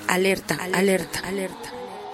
Alerta, alerta, alerta.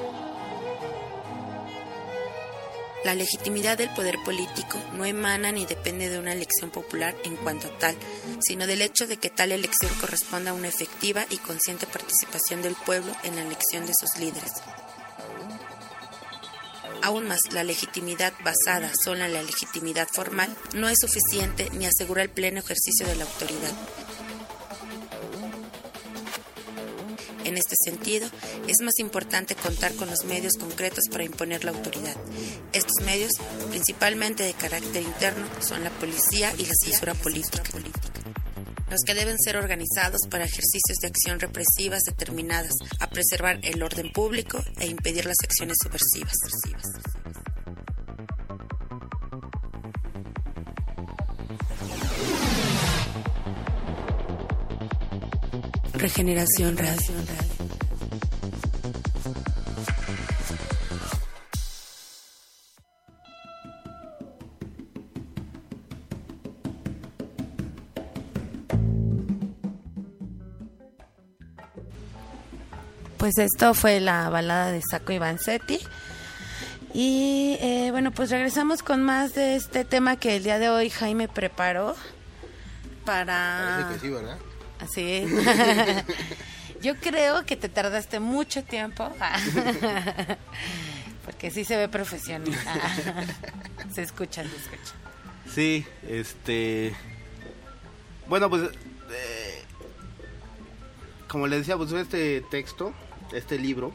La legitimidad del poder político no emana ni depende de una elección popular en cuanto a tal, sino del hecho de que tal elección corresponda a una efectiva y consciente participación del pueblo en la elección de sus líderes. Aún más, la legitimidad basada solo en la legitimidad formal no es suficiente ni asegura el pleno ejercicio de la autoridad. En este sentido, es más importante contar con los medios concretos para imponer la autoridad. Estos medios, principalmente de carácter interno, son la policía y la censura política, los que deben ser organizados para ejercicios de acción represivas determinadas a preservar el orden público e impedir las acciones subversivas. Regeneración Radio. Pues esto fue la balada de Sacco y Vanzetti. Y bueno, pues regresamos con más de este tema que el día de hoy Jaime preparó para... Parece que sí, ¿verdad? Así. Yo creo que te tardaste mucho tiempo. Porque sí se ve profesional. Se escucha. Sí, bueno, pues como les decía, pues este texto, este libro,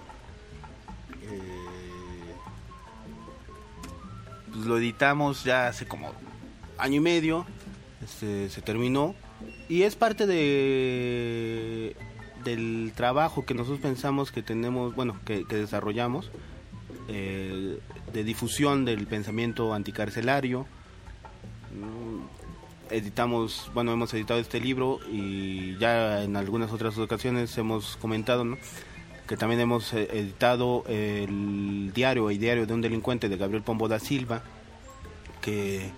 pues lo editamos ya hace como año y medio, se terminó. Y es parte del trabajo que nosotros pensamos que tenemos, bueno, que desarrollamos, de difusión del pensamiento anticarcelario. Hemos editado este libro y ya en algunas otras ocasiones hemos comentado, ¿no?, que también hemos editado el diario de un delincuente de Gabriel Pombo da Silva, que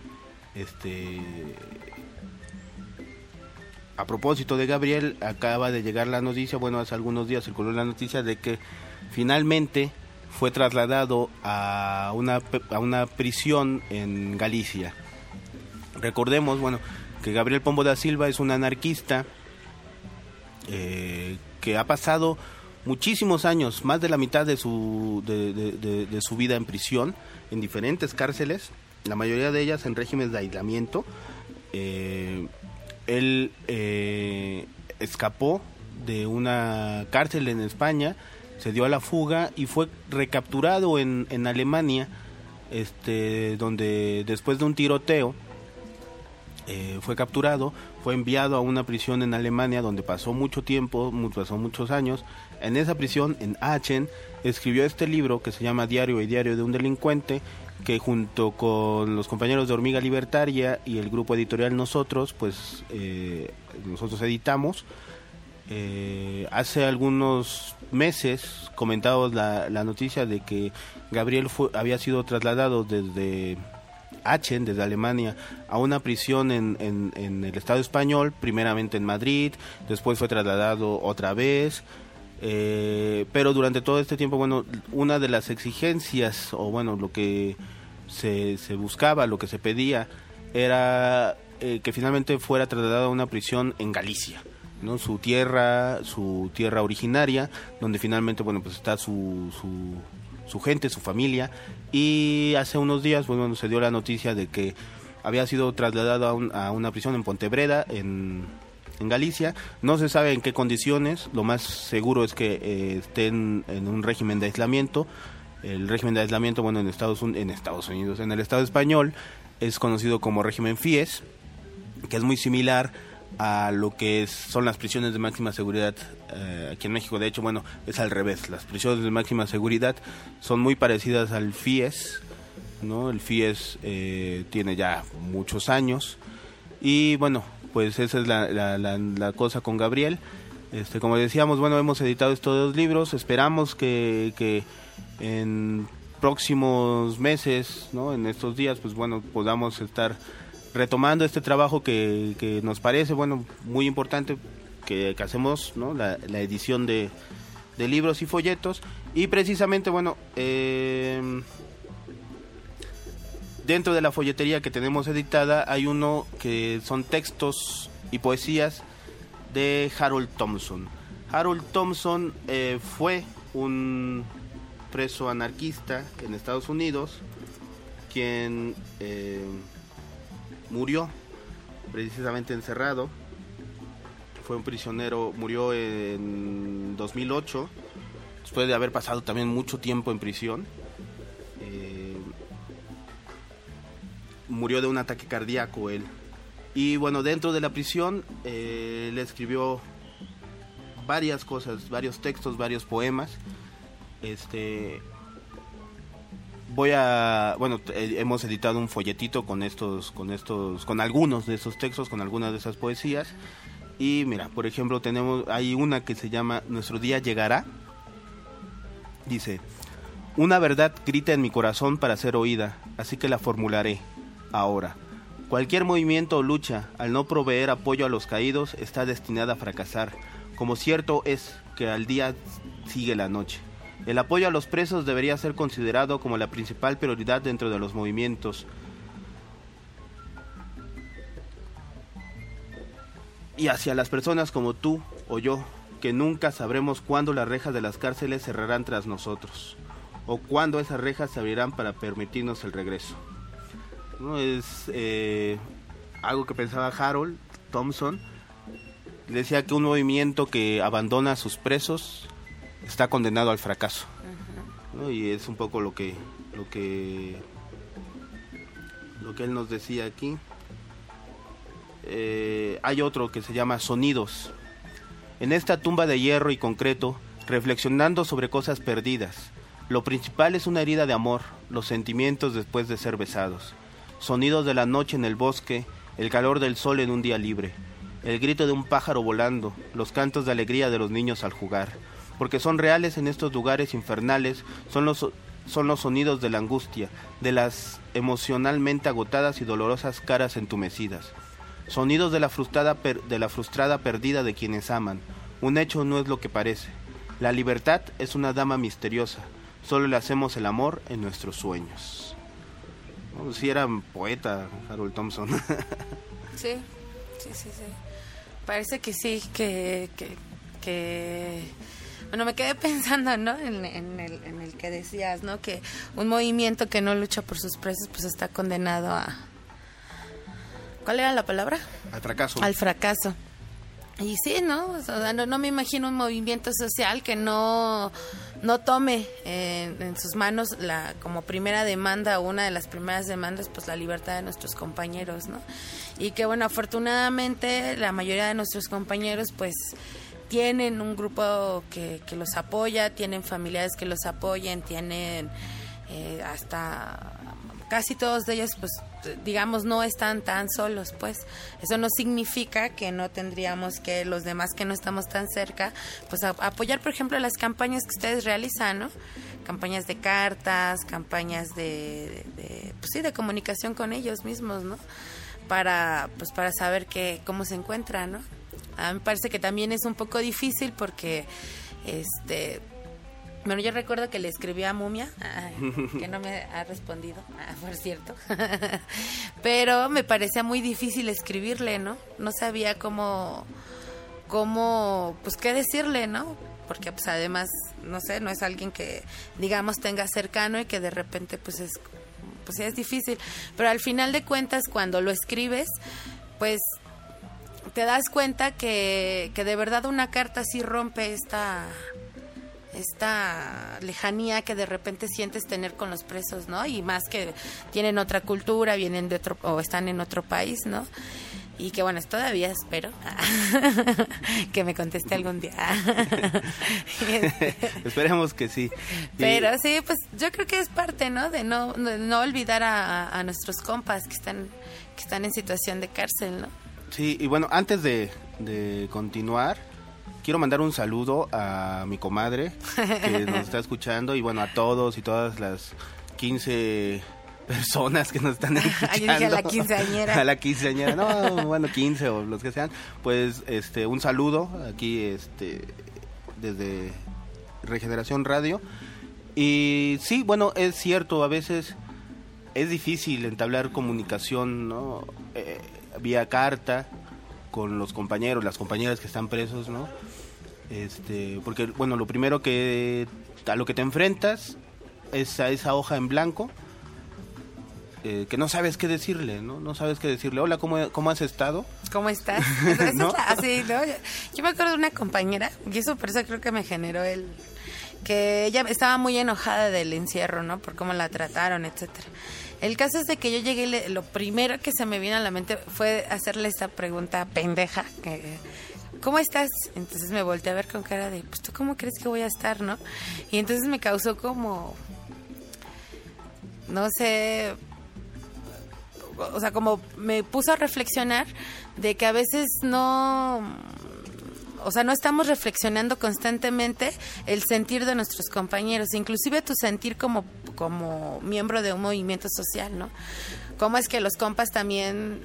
a propósito de Gabriel, acaba de llegar la noticia, bueno, hace algunos días circuló la noticia de que finalmente fue trasladado a una prisión en Galicia. Recordemos, bueno, que Gabriel Pombo da Silva es un anarquista que ha pasado muchísimos años, más de la mitad de su vida en prisión, en diferentes cárceles, la mayoría de ellas en regímenes de aislamiento. Él escapó de una cárcel en España, se dio a la fuga y fue recapturado en Alemania, donde después de un tiroteo fue capturado, fue enviado a una prisión en Alemania donde pasó mucho tiempo, pasó muchos años. En esa prisión, en Aachen, escribió este libro que se llama Diario de un delincuente, que junto con los compañeros de Hormiga Libertaria y el grupo editorial Nosotros, pues nosotros editamos. Hace algunos meses comentamos la noticia de que Gabriel había sido trasladado desde Aachen, desde Alemania, a una prisión en el Estado español, primeramente en Madrid, después fue trasladado otra vez. Pero durante todo este tiempo, bueno, una de las exigencias, o bueno, lo que se buscaba, lo que se pedía, era que finalmente fuera trasladado a una prisión en Galicia, ¿no? Su tierra originaria, donde finalmente, bueno, pues está su gente, su familia. Y hace unos días, bueno, se dio la noticia de que había sido trasladado a una prisión en Pontevedra, en Galicia. No se sabe en qué condiciones. Lo más seguro es que estén en un régimen de aislamiento. El régimen de aislamiento, bueno, en Estados Unidos, en el Estado español, es conocido como régimen FIES, que es muy similar a lo que son las prisiones de máxima seguridad aquí en México. De hecho, bueno, es al revés. Las prisiones de máxima seguridad son muy parecidas al FIES, ¿no? El FIES tiene ya muchos años. Y bueno, pues esa es la cosa con Gabriel. Como decíamos, bueno, hemos editado estos 2 libros. Esperamos que en próximos meses, ¿no?, en estos días, pues bueno, podamos estar retomando este trabajo que nos parece, bueno, muy importante, que hacemos, ¿no?, la edición de de libros y folletos. Y precisamente, bueno, dentro de la folletería que tenemos editada hay uno que son textos y poesías de Harold Thompson. Harold Thompson fue un preso anarquista en Estados Unidos, quien murió precisamente encerrado. Fue un prisionero, murió en 2008, después de haber pasado también mucho tiempo en prisión. Murió de un ataque cardíaco él. Y bueno, dentro de la prisión le escribió varias cosas, varios textos, varios poemas. Hemos editado un folletito con algunos de esos textos, con algunas de esas poesías. Y mira, por ejemplo, hay una que se llama Nuestro día llegará. Dice: una verdad grita en mi corazón para ser oída, así que la formularé ahora. Cualquier movimiento o lucha, al no proveer apoyo a los caídos, está destinada a fracasar, como cierto es que al día sigue la noche. El apoyo a los presos debería ser considerado como la principal prioridad dentro de los movimientos. Y hacia las personas como tú o yo, que nunca sabremos cuándo las rejas de las cárceles cerrarán tras nosotros, o cuándo esas rejas se abrirán para permitirnos el regreso. ¿No? Es algo que pensaba Harold Thompson. Decía que un movimiento que abandona a sus presos está condenado al fracaso. ¿No? Y es un poco lo que él nos decía aquí. Hay otro que se llama Sonidos. En esta tumba de hierro y concreto, reflexionando sobre cosas perdidas, lo principal es una herida de amor, los sentimientos después de ser besados. Sonidos de la noche en el bosque, el calor del sol en un día libre, el grito de un pájaro volando, los cantos de alegría de los niños al jugar, porque son reales en estos lugares infernales, son los sonidos de la angustia, de las emocionalmente agotadas y dolorosas caras entumecidas. Sonidos de la frustrada perdida de quienes aman. Un hecho no es lo que parece. La libertad es una dama misteriosa. Solo le hacemos el amor en nuestros sueños. No, sí era un poeta, Harold Thompson. Sí. Parece que sí, que bueno, me quedé pensando, ¿no? En el que decías, ¿no? Que un movimiento que no lucha por sus presos, pues está condenado a... ¿Cuál era la palabra? Al fracaso. Al fracaso. Y sí, ¿no? O sea, no me imagino un movimiento social que no tome en sus manos como primera demanda, o una de las primeras demandas, pues la libertad de nuestros compañeros, ¿no? Y que bueno, afortunadamente la mayoría de nuestros compañeros pues tienen un grupo que los apoya, tienen familiares que los apoyen, tienen hasta... Casi todos de ellos, pues, digamos, no están tan solos, pues. Eso no significa que no tendríamos que los demás que no estamos tan cerca, pues, apoyar, por ejemplo, las campañas que ustedes realizan, ¿no? Campañas de cartas, campañas de comunicación con ellos mismos, ¿no? Para saber cómo se encuentran, ¿no? A mí me parece que también es un poco difícil porque, bueno, yo recuerdo que le escribí a Mumia, que no me ha respondido, por cierto, pero me parecía muy difícil escribirle, ¿no? No sabía cómo, pues qué decirle, ¿no? Porque pues además, no sé, no es alguien que, digamos, tenga cercano y que de repente pues es difícil, pero al final de cuentas cuando lo escribes, pues te das cuenta que de verdad una carta sí rompe esta lejanía que de repente sientes tener con los presos, ¿no? Y más que tienen otra cultura, vienen de otro, o están en otro país, ¿no? Y que bueno, todavía espero que me conteste algún día. Esperemos que sí. Pero sí, pues yo creo que es parte, ¿no? De no olvidar a nuestros compas que están en situación de cárcel, ¿no? Sí, y bueno, antes de continuar, quiero mandar un saludo a mi comadre que nos está escuchando, y bueno, a todos y todas las 15 personas que nos están escuchando. Yo dije a la quinceañera. A la quinceañera, no, bueno, 15 o los que sean. Pues un saludo aquí desde Regeneración Radio. Y sí, bueno, es cierto, a veces es difícil entablar comunicación, ¿no? Vía carta con los compañeros, las compañeras que están presos, ¿no? Porque, bueno, lo primero a lo que te enfrentas es a esa hoja en blanco, que no sabes qué decirle, ¿no? No sabes qué decirle. Hola, ¿cómo has estado? ¿Cómo estás? ¿No? Así, ¿no? Yo me acuerdo de una compañera, y eso por eso creo que me generó que ella estaba muy enojada del encierro, ¿no? Por cómo la trataron, etcétera. El caso es de que yo llegué y lo primero que se me vino a la mente fue hacerle esta pregunta pendeja, ¿cómo estás? Entonces me volteé a ver con cara de, pues, ¿tú cómo crees que voy a estar, no? Y entonces me causó como, no sé, o sea, como me puso a reflexionar de que a veces no estamos reflexionando constantemente el sentir de nuestros compañeros, inclusive tu sentir como miembro de un movimiento social, ¿no? Cómo es que los compas también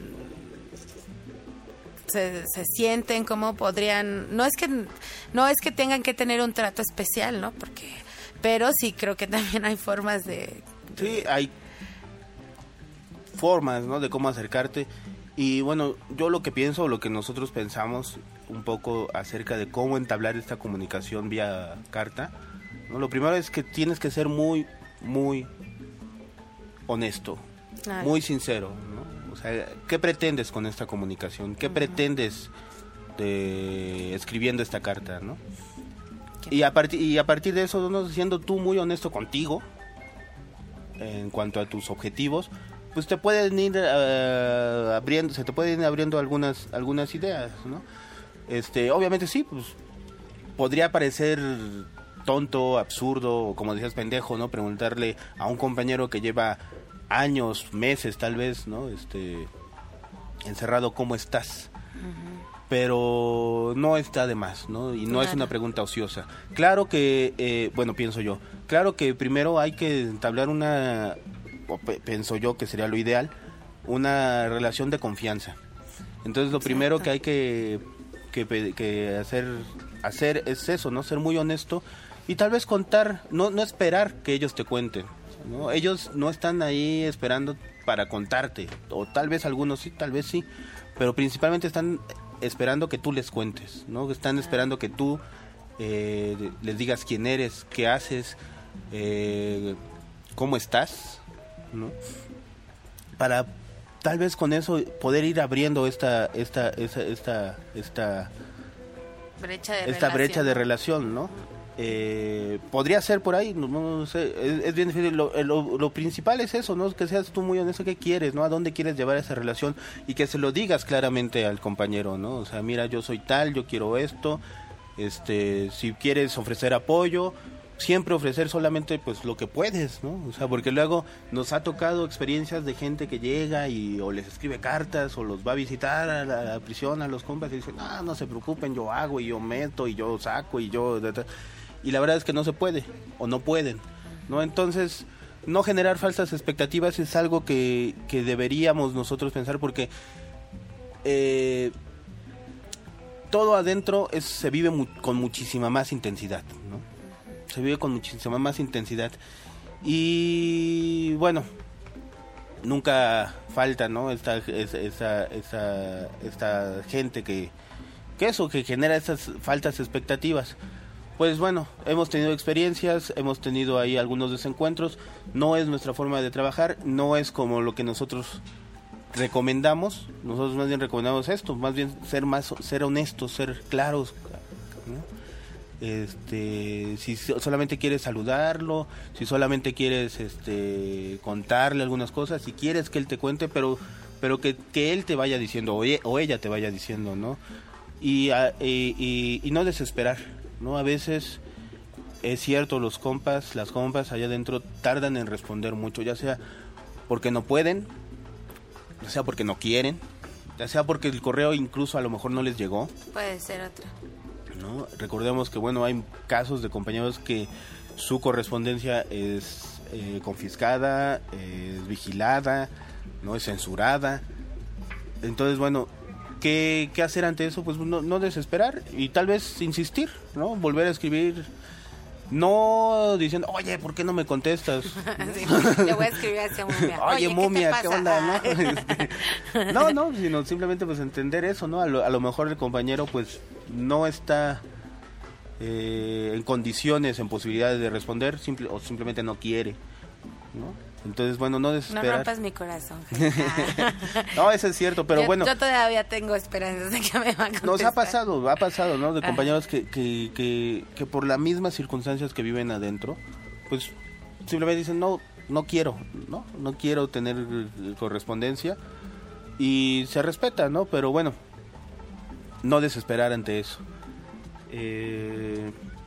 se sienten, cómo podrían, no es que tengan que tener un trato especial, ¿no? Pero sí creo que también hay formas de... Sí, hay formas, ¿no? De cómo acercarte. Y bueno, yo lo que pienso, lo que nosotros pensamos un poco acerca de cómo entablar esta comunicación vía carta, ¿no? Lo primero es que tienes que ser muy, muy honesto, muy sincero, ¿no? O sea, ¿qué pretendes con esta comunicación? ¿Qué pretendes escribiendo esta carta, ¿no? Y a partir de eso, ¿no? Siendo tú muy honesto contigo en cuanto a tus objetivos, pues te pueden ir abriendo algunas ideas, ¿no? Obviamente sí, pues podría parecer tonto, absurdo, o como decías, pendejo, ¿no? Preguntarle a un compañero que lleva años, meses tal vez, ¿no? Encerrado, ¿cómo estás? Pero no está de más, ¿no? Y no es una pregunta ociosa. Claro que, bueno, pienso yo, claro que primero hay que entablar pienso yo que sería lo ideal, una relación de confianza. Entonces lo primero que hay que hacer es eso, ¿no? Ser muy honesto y tal vez contar, no esperar que ellos te cuenten, ¿no? Ellos no están ahí esperando para contarte, o tal vez algunos sí, tal vez sí, pero principalmente están esperando que tú les cuentes, ¿no? Están esperando que tú les digas quién eres, qué haces, cómo estás, ¿no? Para tal vez con eso poder ir abriendo esta brecha de relación, ¿no? Podría ser por ahí, no sé, es bien difícil. Lo principal es eso, ¿no? Que seas tú muy honesto, qué quieres, ¿no? A dónde quieres llevar esa relación y que se lo digas claramente al compañero, ¿no? O sea, mira, yo soy tal, yo quiero esto, si quieres ofrecer apoyo, siempre ofrecer solamente pues lo que puedes, ¿no? O sea, porque luego nos ha tocado experiencias de gente que llega o les escribe cartas o los va a visitar a la prisión a los compas y dicen, no se preocupen, yo hago y yo meto y yo saco y la verdad es que no se puede o no pueden, ¿no? Entonces, no generar falsas expectativas es algo que deberíamos nosotros pensar, porque todo adentro se vive con muchísima más intensidad, ¿no? Se vive con muchísima más intensidad. Y bueno, nunca falta, ¿no? Esta gente que genera esas falsas expectativas. Pues bueno, hemos tenido experiencias, hemos tenido ahí algunos desencuentros. No es nuestra forma de trabajar, no es como lo que nosotros recomendamos. Nosotros más bien recomendamos esto, más bien ser honestos, ser claros, ¿no? Si solamente quieres saludarlo, si solamente quieres contarle algunas cosas, si quieres que él te cuente, pero que él te vaya diciendo o ella te vaya diciendo, ¿no? Y no desesperar, ¿no? A veces es cierto, las compas allá adentro tardan en responder mucho, ya sea porque no pueden, ya sea porque no quieren, ya sea porque el correo incluso a lo mejor no les llegó. Puede ser otra, ¿no? Recordemos que bueno, hay casos de compañeros que su correspondencia es confiscada, es vigilada, no es censurada. Entonces bueno, ¿qué hacer ante eso? Pues no desesperar y tal vez insistir, ¿no? Volver a escribir No diciendo, oye, ¿por qué no me contestas? Sí, le voy a escribir a esa momia. Oye, momia, ¿qué onda? ¿No? No, Sino simplemente pues entender eso, ¿no? A lo mejor el compañero pues no está en condiciones, en posibilidades de responder, o simplemente no quiere, ¿no? Entonces, bueno, no desesperar. No rompas mi corazón. No, eso es cierto, pero bueno. Yo todavía tengo esperanzas de que me va a contestar. Nos ha pasado, ¿no? De compañeros que por las mismas circunstancias que viven adentro, pues simplemente dicen, no quiero, no quiero tener correspondencia, y se respeta, ¿no? Pero bueno, no desesperar ante eso.